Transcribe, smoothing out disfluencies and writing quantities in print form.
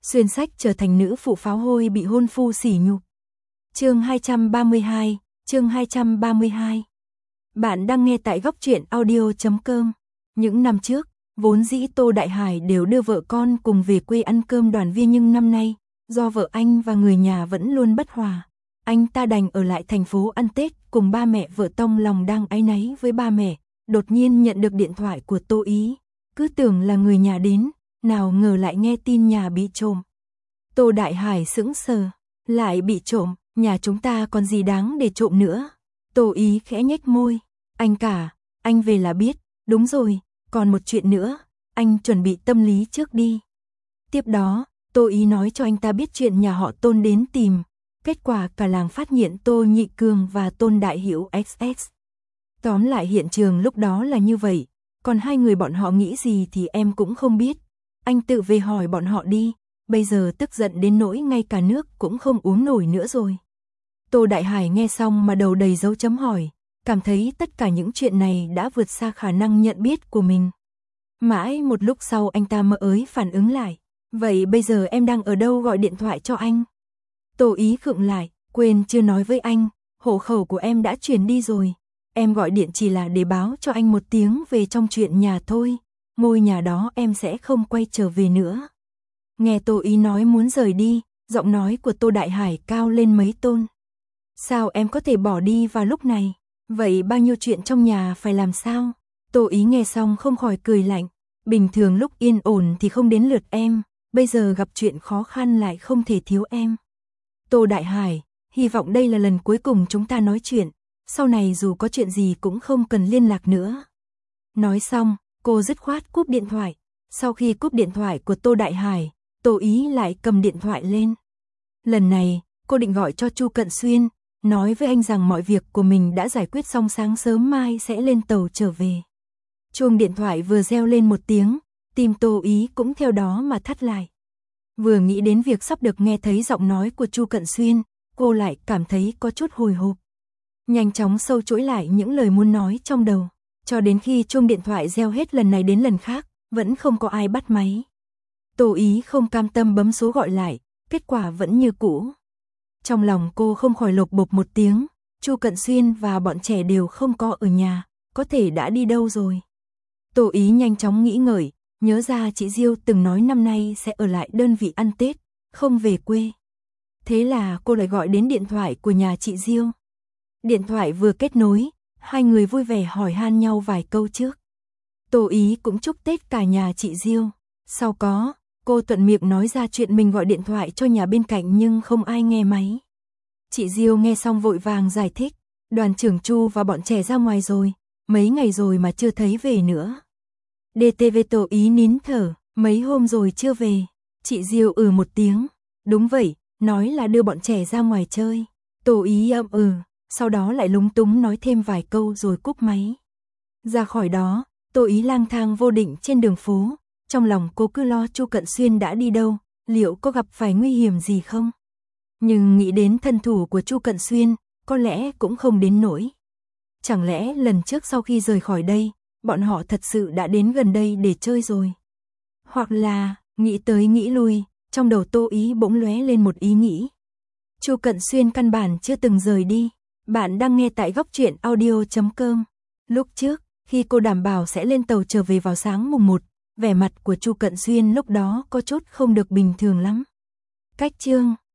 xuyên sách trở thành nữ phụ pháo hôi bị hôn phu sỉ nhục. Chương 232, chương 232. Bạn đang nghe tại góc truyện audio.com. Những năm trước, vốn dĩ Tô Đại Hải đều đưa vợ con cùng về quê ăn cơm đoàn viên, nhưng năm nay, do vợ anh và người nhà vẫn luôn bất hòa, anh ta đành ở lại thành phố ăn Tết cùng ba mẹ vợ. Tông lòng đang áy náy với ba mẹ, đột nhiên nhận được điện thoại của Tô Ý, cứ tưởng là người nhà đến, nào ngờ lại nghe tin nhà bị trộm. Tô Đại Hải sững sờ, lại bị trộm, nhà chúng ta còn gì đáng để trộm nữa. Tô Ý khẽ nhếch môi, anh cả, anh về là biết, đúng rồi, còn một chuyện nữa, anh chuẩn bị tâm lý trước đi. Tiếp đó, Tô Ý nói cho anh ta biết chuyện nhà họ Tôn đến tìm, kết quả cả làng phát hiện Tô Nhị Cường và Tôn Đại Hiểu XX. Tóm lại hiện trường lúc đó là như vậy, còn hai người bọn họ nghĩ gì thì em cũng không biết, anh tự về hỏi bọn họ đi, bây giờ tức giận đến nỗi ngay cả nước cũng không uống nổi nữa rồi. Tô Đại Hải nghe xong mà đầu đầy dấu chấm hỏi, cảm thấy tất cả những chuyện này đã vượt xa khả năng nhận biết của mình. Mãi một lúc sau anh ta mới phản ứng lại, vậy bây giờ em đang ở đâu, gọi điện thoại cho anh. Tô Ý khựng lại, quên chưa nói với anh, hộ khẩu của em đã chuyển đi rồi. Em gọi điện chỉ là để báo cho anh một tiếng về trong chuyện nhà thôi, ngôi nhà đó em sẽ không quay trở về nữa. Nghe Tô Ý nói muốn rời đi, giọng nói của Tô Đại Hải cao lên mấy tôn. Sao em có thể bỏ đi vào lúc này, vậy bao nhiêu chuyện trong nhà phải làm sao? Tô Ý nghe xong không khỏi cười lạnh, bình thường lúc yên ổn thì không đến lượt em, bây giờ gặp chuyện khó khăn lại không thể thiếu em. Tô Đại Hải, hy vọng đây là lần cuối cùng chúng ta nói chuyện, sau này dù có chuyện gì cũng không cần liên lạc nữa. Nói xong, cô dứt khoát cúp điện thoại. Sau khi cúp điện thoại của Tô Đại Hải, Tô Ý lại cầm điện thoại lên. Lần này, cô định gọi cho Chu Cận Xuyên, nói với anh rằng mọi việc của mình đã giải quyết xong, sáng sớm mai sẽ lên tàu trở về. Chuông điện thoại vừa reo lên một tiếng, tim Tô Ý cũng theo đó mà thắt lại. Vừa nghĩ đến việc sắp được nghe thấy giọng nói của Chu Cận Xuyên, cô lại cảm thấy có chút hồi hộp. Nhanh chóng sâu chuỗi lại những lời muốn nói trong đầu, cho đến khi chuông điện thoại reo hết lần này đến lần khác, vẫn không có ai bắt máy. Tô Ý không cam tâm bấm số gọi lại, kết quả vẫn như cũ. Trong lòng cô không khỏi lột bột một tiếng, Chu Cận Xuyên và bọn trẻ đều không có ở nhà, có thể đã đi đâu rồi. Tô Ý nhanh chóng nghĩ ngợi, nhớ ra chị Diêu từng nói năm nay sẽ ở lại đơn vị ăn Tết, không về quê. Thế là cô lại gọi đến điện thoại của nhà chị Diêu. Điện thoại vừa kết nối, hai người vui vẻ hỏi han nhau vài câu trước. Tô Ý cũng chúc Tết cả nhà chị Diêu. Sau có, cô thuận miệng nói ra chuyện mình gọi điện thoại cho nhà bên cạnh nhưng không ai nghe máy. Chị Diêu nghe xong vội vàng giải thích, đoàn trưởng Chu và bọn trẻ ra ngoài rồi, mấy ngày rồi mà chưa thấy về nữa. DTV. Tô Ý nín thở, mấy hôm rồi chưa về. Chị Diêu một tiếng, đúng vậy, nói là đưa bọn trẻ ra ngoài chơi. Tô Ý sau đó lại lúng túng nói thêm vài câu rồi cúp máy. Ra khỏi đó, Tô Ý lang thang vô định trên đường phố, trong lòng cô cứ lo Chu Cận Xuyên đã đi đâu, liệu có gặp phải nguy hiểm gì không? Nhưng nghĩ đến thân thủ của Chu Cận Xuyên, có lẽ cũng không đến nỗi. Chẳng lẽ lần trước sau khi rời khỏi đây, bọn họ thật sự đã đến gần đây để chơi rồi? Hoặc là, nghĩ tới nghĩ lui, trong đầu Tô Ý bỗng lóe lên một ý nghĩ. Chu Cận Xuyên căn bản chưa từng rời đi. Bạn đang nghe tại góc truyện audio.com. Lúc trước, khi cô đảm bảo sẽ lên tàu trở về vào sáng mùng 1, vẻ mặt của Chu Cận Xuyên lúc đó có chút không được bình thường lắm. Cách chương